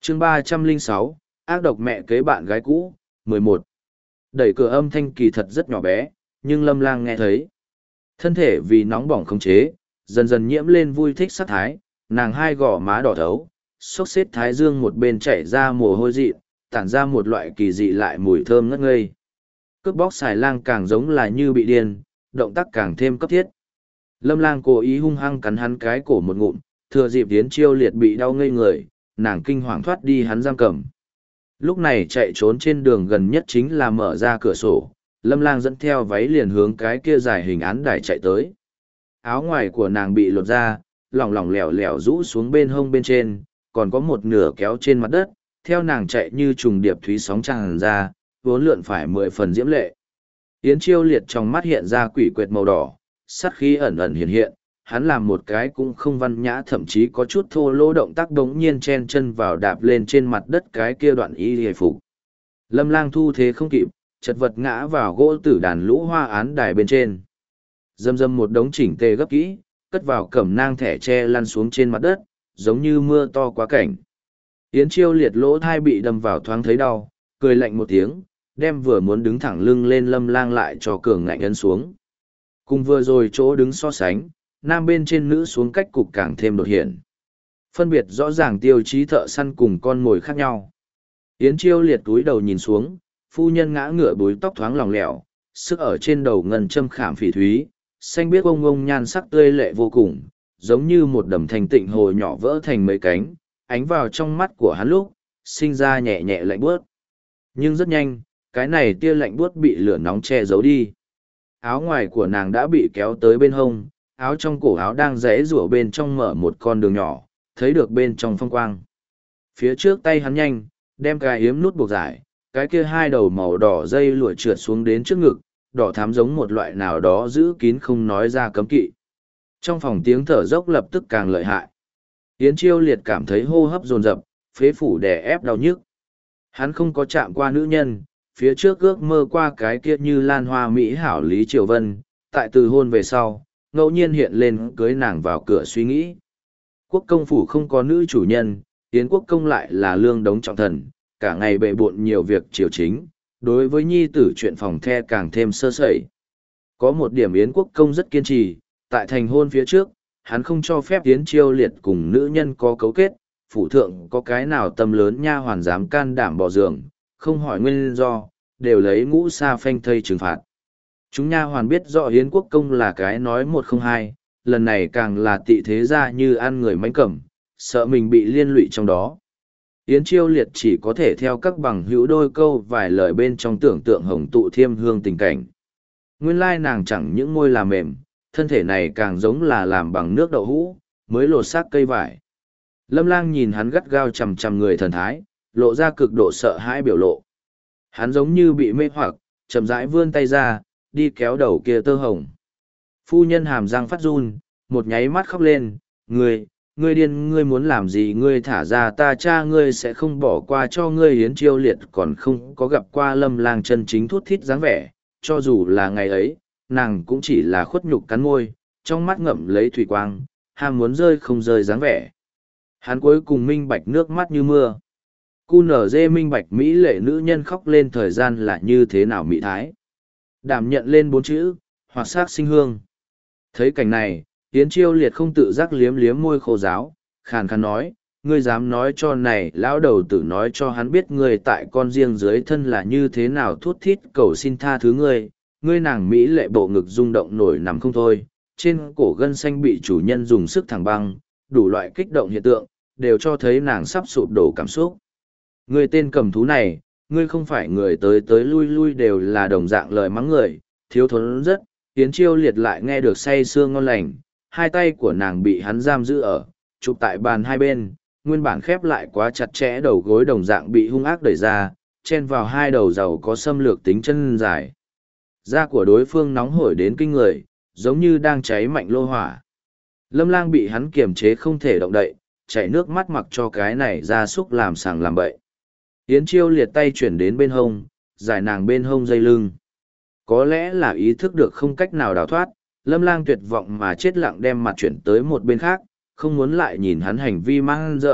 chương 306, ác độc mẹ kế bạn gái cũ, 11. Đẩy cửa âm thanh kỳ thật rất nhỏ bé, nhưng Lâm Lang nghe thấy. Thân thể vì nóng bỏng không chế, dần dần nhiễm lên vui thích sắc thái, nàng hai gò má đỏ thấu, xốc xếp thái dương một bên chảy ra mồ hôi dị, tản ra một loại kỳ dị lại mùi thơm ngất ngây. Cướp bóc xài lang càng giống là như bị điên, động tác càng thêm cấp thiết. Lâm Lang cố ý hung hăng cắn hắn cái cổ một ngụm, thừa dịp Yến Chiêu Liệt bị đau ngây người, nàng kinh hoàng thoát đi hắn giam cầm. Lúc này chạy trốn trên đường gần nhất chính là mở ra cửa sổ, Lâm Lang dẫn theo váy liền hướng cái kia dài hình án đài chạy tới. Áo ngoài của nàng bị lột ra, lỏng lỏng lẻo lẻo rũ xuống bên hông bên trên, còn có một nửa kéo trên mặt đất, theo nàng chạy như trùng điệp thúy sóng tràn ra, vốn lượn phải 10 phần diễm lệ. Yến Chiêu Liệt trong mắt hiện ra quỷ quệt màu đỏ, sát khí ẩn ẩn hiện hiện, hắn làm một cái cũng không văn nhã, thậm chí có chút thô lỗ động tác đống nhiên chen chân vào đạp lên trên mặt đất cái kia đoạn y hề phục. Lâm Lang thu thế không kịp, chật vật ngã vào gỗ tử đàn lũ hoa án đài bên trên. Dâm dâm một đống chỉnh tề gấp kỹ, cất vào cẩm nang thẻ tre lăn xuống trên mặt đất, giống như mưa to quá cảnh. Yến Chiêu Liệt lỗ thai bị đâm vào thoáng thấy đau, cười lạnh một tiếng, đem vừa muốn đứng thẳng lưng lên Lâm Lang lại cho cường ngạnh ấn xuống. Cùng vừa rồi chỗ đứng so sánh, nam bên trên nữ xuống cách cục càng thêm đột hiện. Phân biệt rõ ràng tiêu chí thợ săn cùng con mồi khác nhau. Yến Chiêu Liệt túi đầu nhìn xuống, phu nhân ngã ngựa búi tóc thoáng lỏng lẻo, sức ở trên đầu ngân châm khảm phỉ thúy, xanh biếc ông ông nhan sắc tươi lệ vô cùng, giống như một đầm thanh tịnh hồ nhỏ vỡ thành mấy cánh, ánh vào trong mắt của hắn lúc, sinh ra nhẹ nhẹ lạnh buốt. Nhưng rất nhanh, cái này tia lạnh buốt bị lửa nóng che giấu đi. Áo ngoài của nàng đã bị kéo tới bên hông, áo trong cổ áo đang rẽ rủa bên trong mở một con đường nhỏ, thấy được bên trong phong quang. Phía trước tay hắn nhanh, đem cái yếm nút buộc giải, cái kia hai đầu màu đỏ dây lụa trượt xuống đến trước ngực, đỏ thắm giống một loại nào đó giữ kín không nói ra cấm kỵ. Trong phòng tiếng thở dốc lập tức càng lợi hại. Yến Chiêu Liệt cảm thấy hô hấp dồn dập, phế phủ đè ép đau nhức. Hắn không có chạm qua nữ nhân, phía trước ước mơ qua cái kia như lan hoa mỹ hảo Lý Triều Vân, tại từ hôn về sau, ngẫu nhiên hiện lên cưới nàng vào cửa suy nghĩ. Quốc công phủ không có nữ chủ nhân, Yến Quốc công lại là lương đống trọng thần, cả ngày bệ bộn nhiều việc triều chính, đối với nhi tử chuyện phòng the càng thêm sơ sẩy. Có một điểm Yến Quốc công rất kiên trì, tại thành hôn phía trước, hắn không cho phép Yến Chiêu Liệt cùng nữ nhân có cấu kết, phủ thượng có cái nào tâm lớn nha hoàn dám can đảm bỏ giường, không hỏi nguyên do, đều lấy ngũ sa phanh thây trừng phạt. Chúng nha hoàn biết rõ Yến Quốc công là cái nói một không hai, lần này càng là tị thế ra như ăn người mánh cẩm, sợ mình bị liên lụy trong đó. Yến Chiêu Liệt chỉ có thể theo các bằng hữu đôi câu vài lời bên trong tưởng tượng hồng tụ thiêm hương tình cảnh. Nguyên lai nàng chẳng những môi là mềm, thân thể này càng giống là làm bằng nước đậu hũ, mới lột xác cây vải. Lâm Lang nhìn hắn gắt gao chằm chằm người thần thái, lộ ra cực độ sợ hãi biểu lộ. Hắn giống như bị mê hoặc, chậm rãi vươn tay ra, đi kéo đầu kia tơ hồng. Phu nhân hàm răng phát run, một nháy mắt khóc lên, ngươi điên, ngươi muốn làm gì, ngươi thả ra ta, cha ngươi sẽ không bỏ qua cho ngươi. Yến Chiêu Liệt còn không có gặp qua Lâm Lang chân chính thút thít dáng vẻ, cho dù là ngày ấy, nàng cũng chỉ là khuất nhục cắn môi, trong mắt ngậm lấy thủy quang, ham muốn rơi không rơi dáng vẻ. Hắn cuối cùng minh bạch nước mắt như mưa. Cu nở dê minh bạch mỹ lệ nữ nhân khóc lên thời gian là như thế nào mỹ thái. Đảm nhận lên 4 chữ, hoạt sắc sinh hương. Thấy cảnh này, Yến Chiêu Liệt không tự giác liếm liếm môi khô ráo, khàn khàn nói, ngươi dám nói cho này lão đầu tử nói cho hắn biết ngươi tại con riêng dưới thân là như thế nào thút thít cầu xin tha thứ ngươi. Ngươi nàng mỹ lệ bộ ngực rung động nổi nằm không thôi, trên cổ gân xanh bị chủ nhân dùng sức thẳng băng, đủ loại kích động hiện tượng, đều cho thấy nàng sắp sụp đổ cảm xúc. Ngươi tên cầm thú này, ngươi không phải người tới tới lui lui đều là đồng dạng lời mắng người, thiếu thốn rất. Yến Chiêu Liệt lại nghe được say sưa ngon lành, hai tay của nàng bị hắn giam giữ ở, chụp tại bàn hai bên, nguyên bản khép lại quá chặt chẽ đầu gối đồng dạng bị hung ác đẩy ra, chen vào hai đầu giàu có xâm lược tính chân dài. Da của đối phương nóng hổi đến kinh người, giống như đang cháy mạnh lô hỏa. Lâm Lang bị hắn kiềm chế không thể động đậy, chảy nước mắt mặc cho cái này ra súc làm sàng làm bậy. Yến Chiêu Liệt tay chuyển đến bên hông, giải nàng bên hông dây lưng. Có lẽ là ý thức được không cách nào đào thoát, Lâm Lang tuyệt vọng mà chết lặng đem mặt chuyển tới một bên khác, không muốn lại nhìn hắn hành vi mang dợ,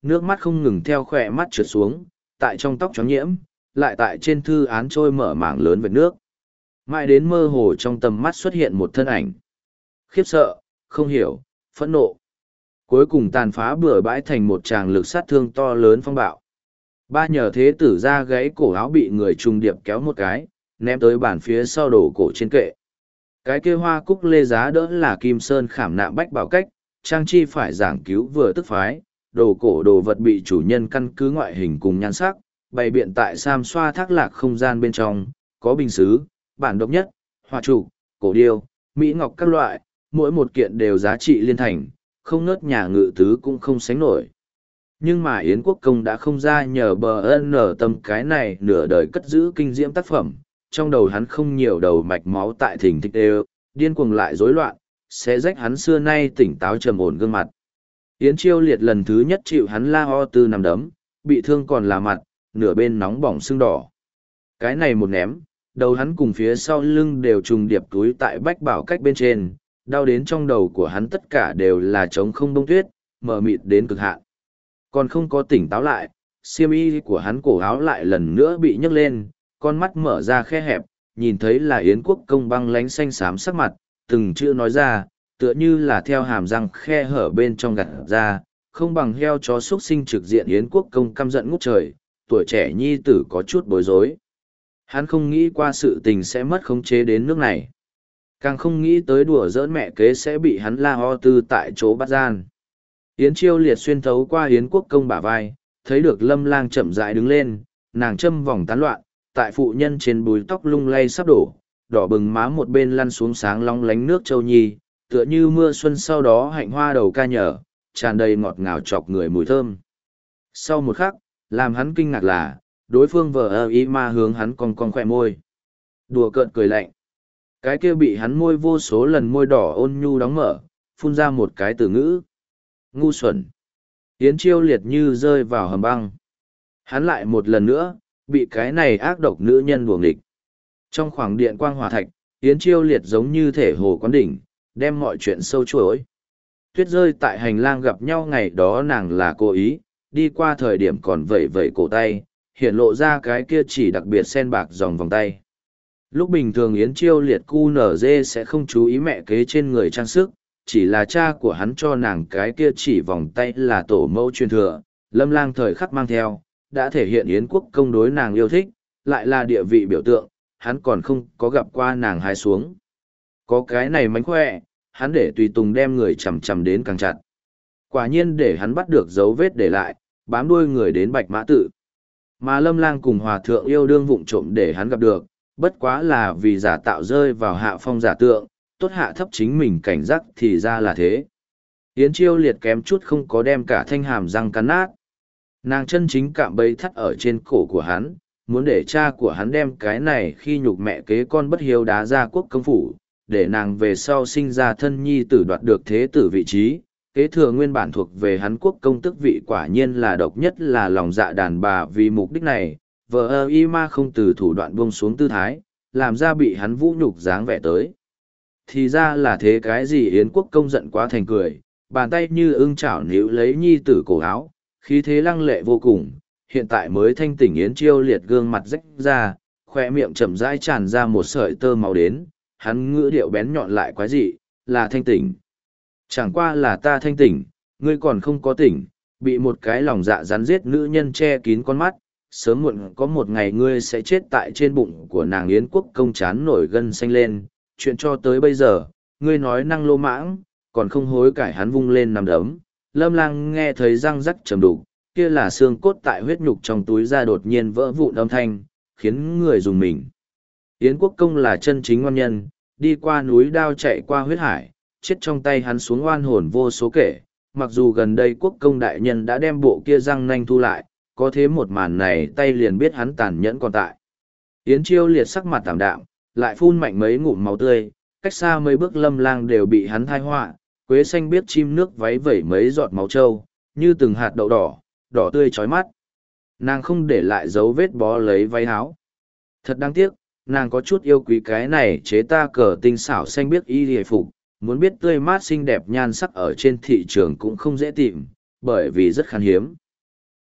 nước mắt không ngừng theo khỏe mắt trượt xuống, tại trong tóc choáng nhiễm, lại tại trên thư án trôi mở mảng lớn vệt nước. Mãi đến mơ hồ trong tầm mắt xuất hiện một thân ảnh. Khiếp sợ, không hiểu, phẫn nộ. Cuối cùng tàn phá bừa bãi thành một tràng lực sát thương to lớn phong bạo. Ba nhờ thế tử ra gãy cổ áo bị người trùng điệp kéo một cái, ném tới bàn phía sau đổ cổ trên kệ. Cái kia hoa cúc lê giá đỡ là kim sơn khảm nạm bách bảo cách, trang chi phải giảng cứu vừa tức phái, đồ cổ đồ vật bị chủ nhân căn cứ ngoại hình cùng nhan sắc, bày biện tại sam xoa thác lạc không gian bên trong, có bình xứ, bản độc nhất, họa trụ, cổ điêu, mỹ ngọc các loại, mỗi một kiện đều giá trị liên thành, không nớt nhà ngự tứ cũng không sánh nổi. Nhưng mà Yến Quốc Công đã không ra nhờ bờ ân nở tâm cái này nửa đời cất giữ kinh diễm tác phẩm, trong đầu hắn không nhiều đầu mạch máu tại thỉnh thịch đều, điên cuồng lại rối loạn, sẽ rách hắn xưa nay tỉnh táo trầm ổn gương mặt. Yến Chiêu Liệt lần thứ nhất chịu hắn la ho tư nằm đấm, bị thương còn là mặt, nửa bên nóng bỏng sưng đỏ. Cái này một ném, đầu hắn cùng phía sau lưng đều trùng điệp túi tại bách bảo cách bên trên, đau đến trong đầu của hắn tất cả đều là trống không bông tuyết, mờ mịt đến cực hạn. Còn không có tỉnh táo lại, xiêm y của hắn cổ áo lại lần nữa bị nhấc lên, con mắt mở ra khe hẹp, nhìn thấy là Yến Quốc Công băng lánh xanh xám sắc mặt, từng chữ nói ra, tựa như là theo hàm răng khe hở bên trong gặt ra, không bằng heo chó xuất sinh trực diện. Yến Quốc Công căm giận ngút trời, tuổi trẻ nhi tử có chút bối rối. Hắn không nghĩ qua sự tình sẽ mất khống chế đến nước này. Càng không nghĩ tới đùa giỡn mẹ kế sẽ bị hắn la ho tư tại chỗ bắt gian. Yến Chiêu Liệt xuyên thấu qua Yến Quốc Công bả vai, thấy được Lâm Lang chậm rãi đứng lên, nàng châm vòng tán loạn, tại phụ nhân trên bùi tóc lung lay sắp đổ, đỏ bừng má một bên lăn xuống sáng long lánh nước châu nhi, tựa như mưa xuân sau đó hạnh hoa đầu ca nhở, tràn đầy ngọt ngào chọc người mùi thơm. Sau một khắc, làm hắn kinh ngạc là, đối phương vờ ơ ý ma hướng hắn cong cong khỏe môi. Đùa cợt cười lạnh. Cái kia bị hắn môi vô số lần môi đỏ ôn nhu đóng mở, phun ra một cái từ ngữ. Ngu xuẩn. Yến Chiêu Liệt như rơi vào hầm băng. Hắn lại một lần nữa, bị cái này ác độc nữ nhân buồng địch. Trong khoảng điện quang hỏa thạch, Yến Chiêu Liệt giống như thể hồ quán đỉnh, đem mọi chuyện sâu chuỗi. Tuyết rơi tại hành lang gặp nhau ngày đó nàng là cố ý, đi qua thời điểm còn vẩy vẩy cổ tay, hiện lộ ra cái kia chỉ đặc biệt sen bạc dòng vòng tay. Lúc bình thường Yến Chiêu Liệt QNZ sẽ không chú ý mẹ kế trên người trang sức, chỉ là cha của hắn cho nàng cái kia chỉ vòng tay là tổ mẫu truyền thừa, Lâm Lang thời khắc mang theo, đã thể hiện Yến Quốc Công đối nàng yêu thích, lại là địa vị biểu tượng, hắn còn không có gặp qua nàng hái xuống. Có cái này mánh khỏe, hắn để tùy tùng đem người chầm chầm đến càng chặt. Quả nhiên để hắn bắt được dấu vết để lại, bám đuôi người đến Bạch Mã Tự. Mà Lâm Lang cùng Hòa Thượng yêu đương vụng trộm để hắn gặp được, bất quá là vì giả tạo rơi vào hạ phong giả tượng, tốt hạ thấp chính mình cảnh giác thì ra là thế. Yến Chiêu Liệt kém chút không có đem cả thanh hàm răng cắn nát. Nàng chân chính cạm bẫy thắt ở trên cổ của hắn, muốn để cha của hắn đem cái này khi nhục mẹ kế con bất hiếu đá ra quốc công phủ, để nàng về sau sinh ra thân nhi tử đoạt được thế tử vị trí, kế thừa nguyên bản thuộc về hắn quốc công tức vị. Quả nhiên là độc nhất là lòng dạ đàn bà. Vì mục đích này, vợ ơ y ma không từ thủ đoạn buông xuống tư thái, làm ra bị hắn vũ nhục dáng vẻ tới. Thì ra là thế. Cái gì? Yến Quốc Công giận quá thành cười, bàn tay như ưng chảo níu lấy nhi tử cổ áo, khí thế lăng lệ vô cùng. Hiện tại mới thanh tỉnh Yến Chiêu Liệt gương mặt rách ra, khoe miệng chậm rãi tràn ra một sợi tơ máu đến, hắn ngữ điệu bén nhọn lại quái dị, là thanh tỉnh. Chẳng qua là ta thanh tỉnh, ngươi còn không có tỉnh, bị một cái lòng dạ rắn giết nữ nhân che kín con mắt, sớm muộn có một ngày ngươi sẽ chết tại trên bụng của nàng. Yến Quốc Công chán nổi gân xanh lên, chuyện cho tới bây giờ, ngươi nói năng lô mãng, còn không hối cải. Hắn vung lên nằm đấm, Lâm Lang nghe thấy răng rắc trầm đục, kia là xương cốt tại huyết nhục trong túi ra đột nhiên vỡ vụn âm thanh, khiến người dùng mình. Yến Quốc Công là chân chính ngoan nhân, đi qua núi đao chạy qua huyết hải, chết trong tay hắn xuống oan hồn vô số kể. Mặc dù gần đây Quốc Công đại nhân đã đem bộ kia răng nanh thu lại, có thế một màn này tay liền biết hắn tàn nhẫn còn tại. Yến Chiêu Liệt sắc mặt tạm đạm, lại phun mạnh mấy ngụm máu tươi, cách xa mấy bước Lâm Lang đều bị hắn thai họa, quế xanh biết chim nước váy vẩy mấy giọt máu trâu, như từng hạt đậu đỏ, đỏ tươi chói mắt. Nàng không để lại dấu vết bó lấy váy áo. Thật đáng tiếc, nàng có chút yêu quý cái này chế ta cờ tinh xảo xanh biếc y hề phục, muốn biết tươi mát xinh đẹp nhan sắc ở trên thị trường cũng không dễ tìm, bởi vì rất khan hiếm.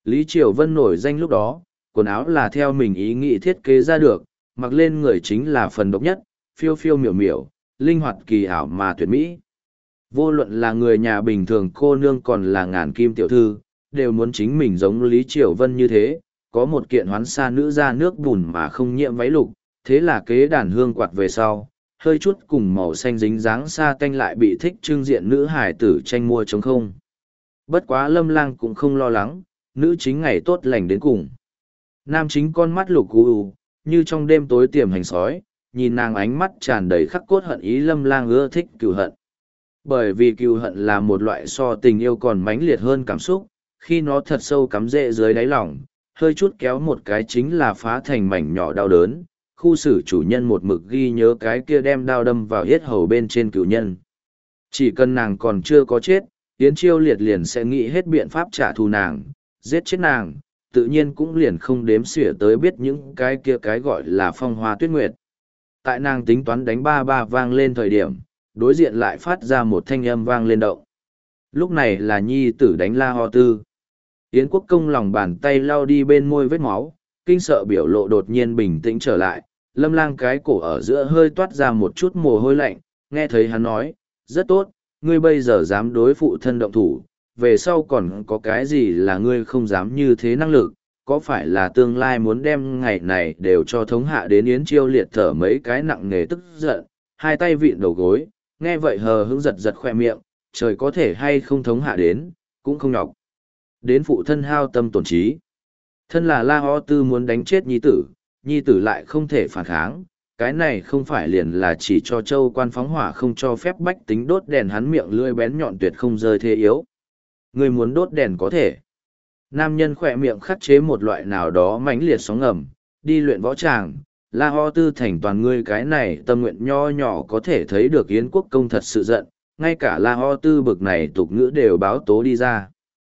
Lý Triều Vân nổi danh lúc đó, quần áo là theo mình ý nghĩ thiết kế ra được, mặc lên người chính là phần độc nhất, phiêu phiêu miểu miểu, linh hoạt kỳ ảo mà tuyệt mỹ. Vô luận là người nhà bình thường cô nương còn là ngàn kim tiểu thư, đều muốn chính mình giống Lý Triều Vân như thế, có một kiện hoán sa nữ ra nước bùn mà không nhiễm váy lục, thế là kế đàn hương quạt về sau, hơi chút cùng màu xanh dính dáng sa tanh lại bị thích trưng diện nữ hải tử tranh mua trống không. Bất quá Lâm Lang cũng không lo lắng, nữ chính ngày tốt lành đến cùng. Nam chính con mắt lục u như trong đêm tối tiềm hành sói, nhìn nàng ánh mắt tràn đầy khắc cốt hận ý. Lâm Lang ưa thích cừu hận. Bởi vì cừu hận là một loại so tình yêu còn mãnh liệt hơn cảm xúc, khi nó thật sâu cắm rễ dưới đáy lòng, hơi chút kéo một cái chính là phá thành mảnh nhỏ đau đớn. Khu xử chủ nhân một mực ghi nhớ cái kia đem đao đâm vào yết hầu bên trên cừu nhân. Chỉ cần nàng còn chưa có chết, Yến Chiêu Liệt liền sẽ nghĩ hết biện pháp trả thù nàng, giết chết nàng, tự nhiên cũng liền không đếm xỉa tới biết những cái kia cái gọi là phong hoa tuyết nguyệt. Tại nàng tính toán đánh ba ba vang lên thời điểm, đối diện lại phát ra một thanh âm vang lên động. Lúc này là nhi tử đánh La Ho Tư. Yến Quốc Công lòng bàn tay lau đi bên môi vết máu, kinh sợ biểu lộ đột nhiên bình tĩnh trở lại. Lâm Lang cái cổ ở giữa hơi toát ra một chút mồ hôi lạnh, nghe thấy hắn nói, rất tốt, ngươi bây giờ dám đối phụ thân động thủ, về sau còn có cái gì là ngươi không dám như thế năng lực, có phải là tương lai muốn đem ngày này đều cho thống hạ đến. Yến Chiêu Liệt thở mấy cái nặng nề tức giận, hai tay vịn đầu gối, nghe vậy hờ hững giật giật khoe miệng, trời có thể hay không thống hạ đến, cũng không nhọc. Đến phụ thân hao tâm tổn trí. Thân là La Ho Tư muốn đánh chết nhi tử lại không thể phản kháng, cái này không phải liền là chỉ cho châu quan phóng hỏa không cho phép bách tính đốt đèn. Hắn miệng lưỡi bén nhọn tuyệt không rơi thế yếu. Người muốn đốt đèn có thể. Nam nhân khỏe miệng khắc chế một loại nào đó mãnh liệt sóng ngầm, đi luyện võ tràng. La Ho Tư thành toàn ngươi cái này tâm nguyện nho nhỏ có thể thấy được Yến Quốc Công thật sự giận, ngay cả La Ho Tư bực này tục ngữ đều báo tố đi ra.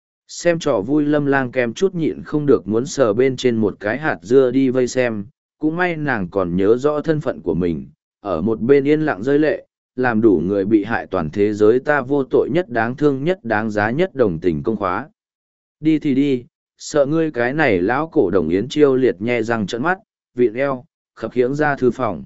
Xem trò vui Lâm Lang kem chút nhịn không được muốn sờ bên trên một cái hạt dưa đi vây xem, cũng may nàng còn nhớ rõ thân phận của mình, ở một bên yên lặng rơi lệ, làm đủ người bị hại toàn thế giới ta vô tội nhất đáng thương nhất đáng giá nhất đồng tình công khóa. Đi thì đi, sợ ngươi cái này lão cổ đồng Yến Chiêu Liệt nhe răng trợn mắt, vịn eo, khập khiễng ra thư phòng.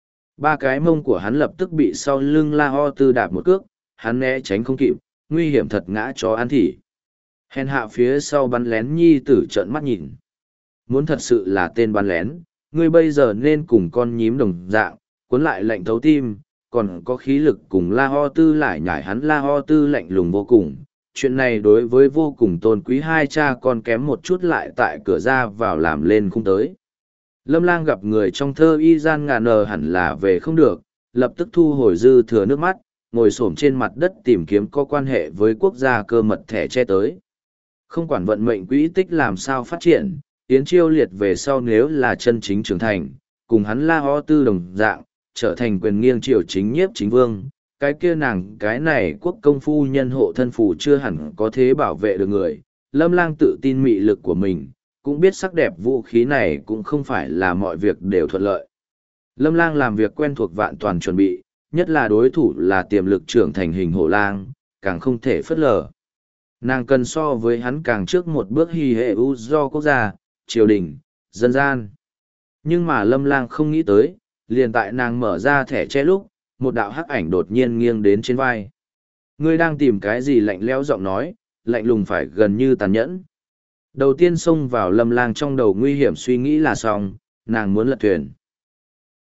Ba cái mông của hắn lập tức bị sau lưng La Ho Tư đạp một cước, hắn né tránh không kịp, nguy hiểm thật ngã chó ăn thỉ. Hèn hạ phía sau bắn lén nhi tử trợn mắt nhìn. Muốn thật sự là tên bắn lén, ngươi bây giờ nên cùng con nhím đồng dạng, cuốn lại lạnh thấu tim, còn có khí lực cùng La Ho Tư lại nhảy. Hắn La Ho Tư lạnh lùng vô cùng. Chuyện này đối với vô cùng tôn quý hai cha con kém một chút lại tại cửa ra vào làm lên không tới. Lâm Lang gặp người trong thơ y gian ngà nờ hẳn là về không được, lập tức thu hồi dư thừa nước mắt, ngồi xổm trên mặt đất tìm kiếm có quan hệ với quốc gia cơ mật thẻ che tới. Không quản vận mệnh quỹ tích làm sao phát triển, Yến Chiêu Liệt về sau nếu là chân chính trưởng thành, cùng hắn La Ho Tư đồng dạng, trở thành quyền nghiêng triều chính nhiếp chính vương, cái kia nàng cái này quốc công phu nhân hộ thân phù chưa hẳn có thế bảo vệ được người. Lâm Lang tự tin mị lực của mình, cũng biết sắc đẹp vũ khí này cũng không phải là mọi việc đều thuận lợi. Lâm Lang làm việc quen thuộc vạn toàn chuẩn bị, nhất là đối thủ là tiềm lực trưởng thành hình hổ lang, càng không thể phớt lờ. Nàng cần so với hắn càng trước một bước hì hệ ưu do quốc gia, triều đình, dân gian. Nhưng mà Lâm Lang không nghĩ tới, liền tại nàng mở ra thẻ che lúc, một đạo hắc ảnh đột nhiên nghiêng đến trên vai. Ngươi đang tìm cái gì? Lạnh lẽo giọng nói, lạnh lùng phải gần như tàn nhẫn. Đầu tiên xông vào Lâm Lang trong đầu nguy hiểm suy nghĩ là xong, nàng muốn lật thuyền.